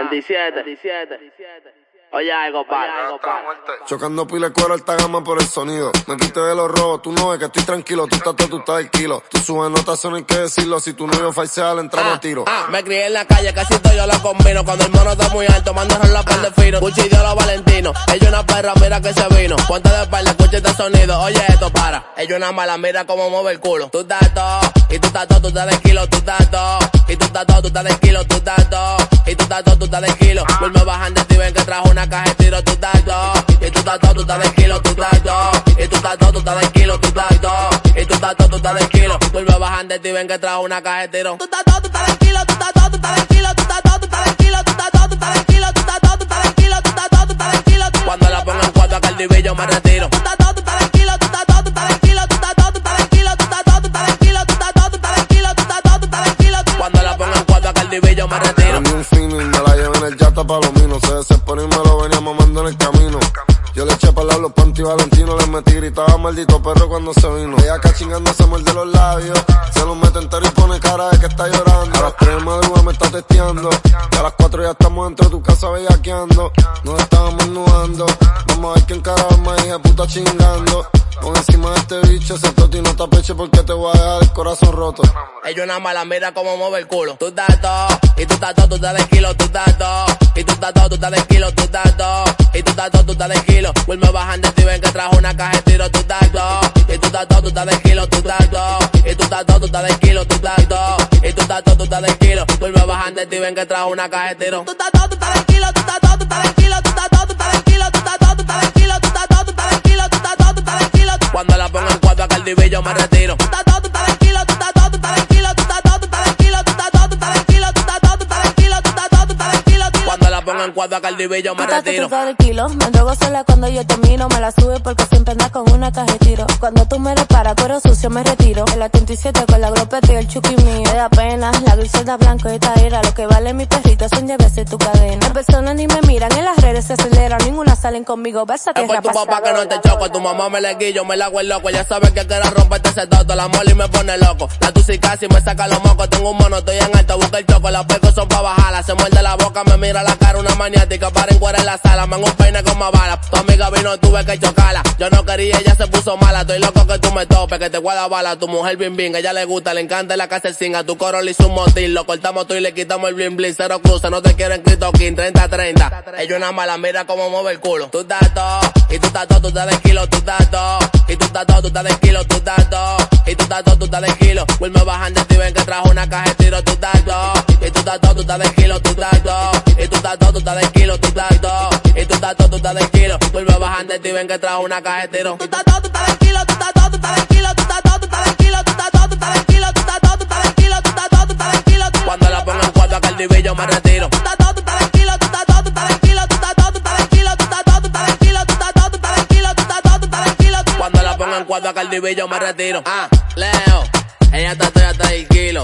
27. Oye algo, padre. Chocando pile cuero alta gama por el sonido. Me quité de los robos, tú no ves que estoy tranquilo. Tú estás todo, tú estás del kilo. Tú subes notas, no hay que decirlo. Si tu novio falsea, le entramos a tiro. Me crié en la calle, casi todo yo lo combino. Cuando el mono está muy alto, mando a la par de fino. Cuchillo los Valentino. Ella una perra, mira que se vino. Ponte de espalda, escucha este sonido. Oye esto, para. Ella una mala, mira cómo mueve el culo. Tú estás todo, y tú estás todo, tú estás del kilo. Tú estás todo, y tú estás todo, tú estás del kilo. Tú estás todo, y tú estás todo, tú estás del kilo. Vuelve bajando y ven que trajo una caja de tiro. Tú estás todo, y tú estás todo, tú estás del kilo. Tú estás todo, y tú estás todo, tú estás del kilo. Tú estás todo, y tú estás todo, tú estás del kilo. Vuelve bajando y ven que trajo una caja de tiro. Tú estás todo, tú estás del kilo. Tú estás todo, tú estás del kilo. Tú estás todo, tú estás del kilo. Tú estás todo, tú estás del kilo. Tú estás todo, tú estás del kilo. Tú estás todo, tú estás del kilo. Cuando la pongo en cuatro a Cardi B yo me retiro. Tú estás todo, tú estás del kilo. Tú estás todo, tú estás del kilo. Tú estás todo, tú estás del kilo. Tú estás todo, tú estás del kilo. Tú estás todo, tú estás del kilo. Tú estás todo, tú estás del kilo. Cuando la pongo en cuatro a Cardi B yo me retiro. Prendí un fino y me la llevé en el yata palomino. Se desesperó y me lo venía mamando en el camino. Yo le eché para los panty Valentino, le metí, gritaba maldito perro cuando se vino. Ella acá chingando se muerde los labios, se los mete entero y pone cara de que está llorando. A las 3 de madrugada me está testeando, y a las 4 ya estamos dentro de tu casa bellaqueando. Nos estábamos nudando, vamos a ver quién carajo más hija puta chingando. Pon encima de este bicho ese toti, no te apeche porque te voy a dejar el corazón roto. Ella una mala, mira cómo mueve el culo. Tú estás todo, y tú estás todo, tú estás del kilo. Tú estás todo, y tú estás todo, tú estás del kilo. Tú estás todo, y tú estás todo, tú estás del kilo. Vuelve bajando y ven que trajo una caja de tiro. Tú estás todo, y tú estás todo, tú estás del kilo. Tú estás todo, y tú estás todo, tú estás del kilo. Tú estás todo, y tú estás todo, tú estás del kilo. Vuelve bajando y ven que trajo una caja de tiro. Tú estás todo, tú estás del kilo. Tú estás todo, tú estás del kilo. Tú estás todo, tú estás del kilo. Tú estás todo, tú estás del kilo. Tú estás todo, tú estás del kilo. Tú estás todo, tú estás del kilo. Cuando la pongo en cuatro a Cardi B yo me retiro. Tú estás todo, tú estás del kilo. Tú estás todo, tú estás del kilo. Tú estás todo, tú estás del kilo. Tú estás todo, tú estás del kilo. Tú estás todo, tú estás del kilo. Tú estás todo, tú estás del kilo. Cuando la pongo en cuatro a Cardi B yo me retiro. Tú estás del kilo. Me drogo sola cuando yo termino. Me la sube porque siempre andas con una caja de tiro. Cuando tú me reparas, cuero sucio me retiro. El 87 con la glopeta y el chuki mío. Me da pena, la griselda blanco y esta era. Lo que vale mi perrito son 10 veces tu cadena. Las personas ni me miran, en las redes se aceleran. Ninguna salen conmigo, versa que es por tu papá que no te choco. Tu mamá me le guillo, me la hago el loco. Ya sabes que quiero romperte ese toto. La mole y me pone loco. La tusi casi me saca los mocos. Tengo un mono, estoy en alto, busca el choco. Las pecos son pa' bajarla. Se muerde la boca, me mira la cara, una maniática. Para encuadrar en la sala, me hago un peine con más balas. Tu amiga vino, tuve que chocarla. Yo no quería, ella se puso mala. Estoy loco que tú me topes, que te guarda bala. Tu mujer bien bien, ella le gusta, le encanta la casa el singa. Tu coro le hizo un motil, lo cortamos tú y le quitamos el blin blin. Cero cruza, no te quiero en Cristo King, 30-30. Ella una mala, mira cómo mueve el culo. Tú estás todo, y tú estás todo, tú estás del kilo. Tú estás todo, y tú estás todo, tú estás del kilo. Tú estás todo, y tú estás todo, tú estás del kilo. Vuelve bajando y ven que trajo una caja de tiro. Tú estás todo, y tú estás todo, tú estás del kilo. Tú estás todo, y tú estás todo, tú estás del kilo. Tú estás todo, y tú estás todo, tú estás del kilo. Vuelve bajando y ven que trajo una caja de tiro. Tú estás todo, tú estás del kilo. Tú estás todo, tú estás del kilo. Tú estás todo, tú estás del kilo. Tú estás todo, tú estás del kilo. Tú estás todo, tú estás del kilo. Tú estás todo, tú estás del kilo. Cuando la pongo en cuatro a Cardi B yo me retiro. Tú estás todo, tú estás del kilo. Tú estás todo, tú estás del kilo. Tú estás todo, tú estás del kilo. Tú estás todo, tú estás del kilo. Tú estás todo, tú estás del kilo. Tú estás todo, tú estás del kilo. Cuando la pongo en cuatro a Cardi B yo me retiro. Leo, ella está toda hasta el kilo.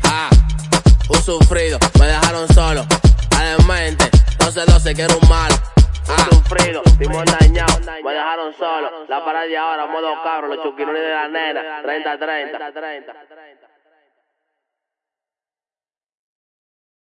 Un sufrido, me dejaron solo. Adelmente, 12-12, quiero un malo. Sufrido, vimos dañado, me dejaron solo. La parada de ahora, modo cabro, los chuquirones de la nena, 30-30.